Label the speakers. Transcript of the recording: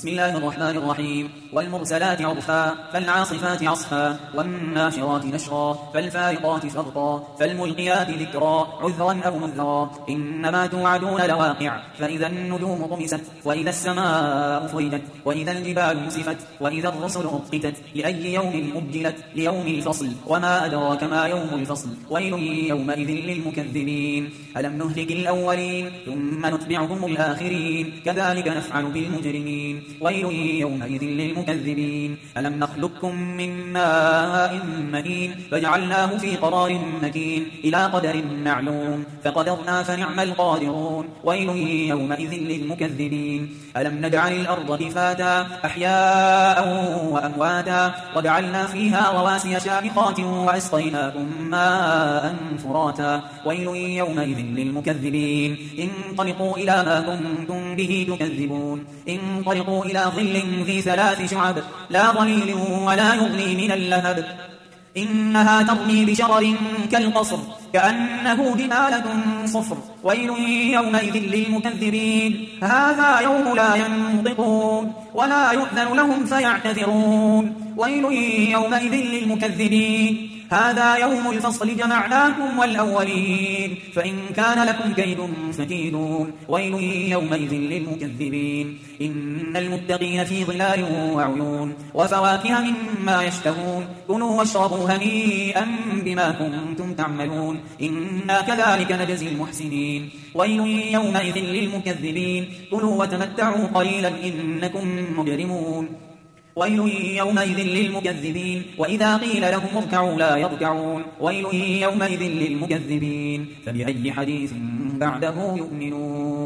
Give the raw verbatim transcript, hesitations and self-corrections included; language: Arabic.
Speaker 1: بسم الله الرحمن الرحيم والمرسلات عرفا فالعاصفات عصفا والناشرات نشرا فالفارقات فرقا فالملقيات ذكرا عذرا أو نذرا إنما توعدون لواقع فإذا النجوم طمست وإذا السماء فرجت وإذا الجبال نسفت وإذا الرسل أقتت لأي يوم أجلت ليوم الفصل وما أدراك ما يوم الفصل ويل يومئذ للمكذبين ألم نهلك الأولين ثم نتبعهم الآخرين كذلك نفعل بالمجرمين ويل يومئذ للمكذبين ألم نخلقكم من ماء مهين فجعلناه في قرار مكين إلى قدر معلوم فقدرنا فنعم القادرون ويل يومئذ للمكذبين ألم نجعل الأرض كفاتا أحياء وأمواتا وجعلنا فيها رواسي شامخات وأسقيناكم ماء فراتا ويل يومئذ للمكذبين انطلقوا إلى ما كنتم به تكذبون انطلقوا إلى ظل ذي ثلاث شعب لا ظليل ولا يغني من اللهب إنها ترمي بشرر كالقصر كأنه جمالة صفر ويل يومئذ للمكذبين هذا يوم لا ينطقون ولا يؤذن لهم فيعتذرون ويل يومئذ للمكذبين هذا يوم الفصل جمعناكم والأولين فإن كان لكم كيد فكيدون ويل يومئذ للمكذبين إن المتقين في ظلال وعيون وفواكه مما يشتهون كلوا واشربوا هنيئا بما كنتم تعملون إنا كذلك نجزي المحسنين ويل يومئذ للمكذبين كلوا وتمتعوا قليلا إنكم مجرمون ويل يومئذ للمكذبين وإذا قيل لهم اركعوا لا يركعون ويل يومئذ للمكذبين فبأي حديث بعده يؤمنون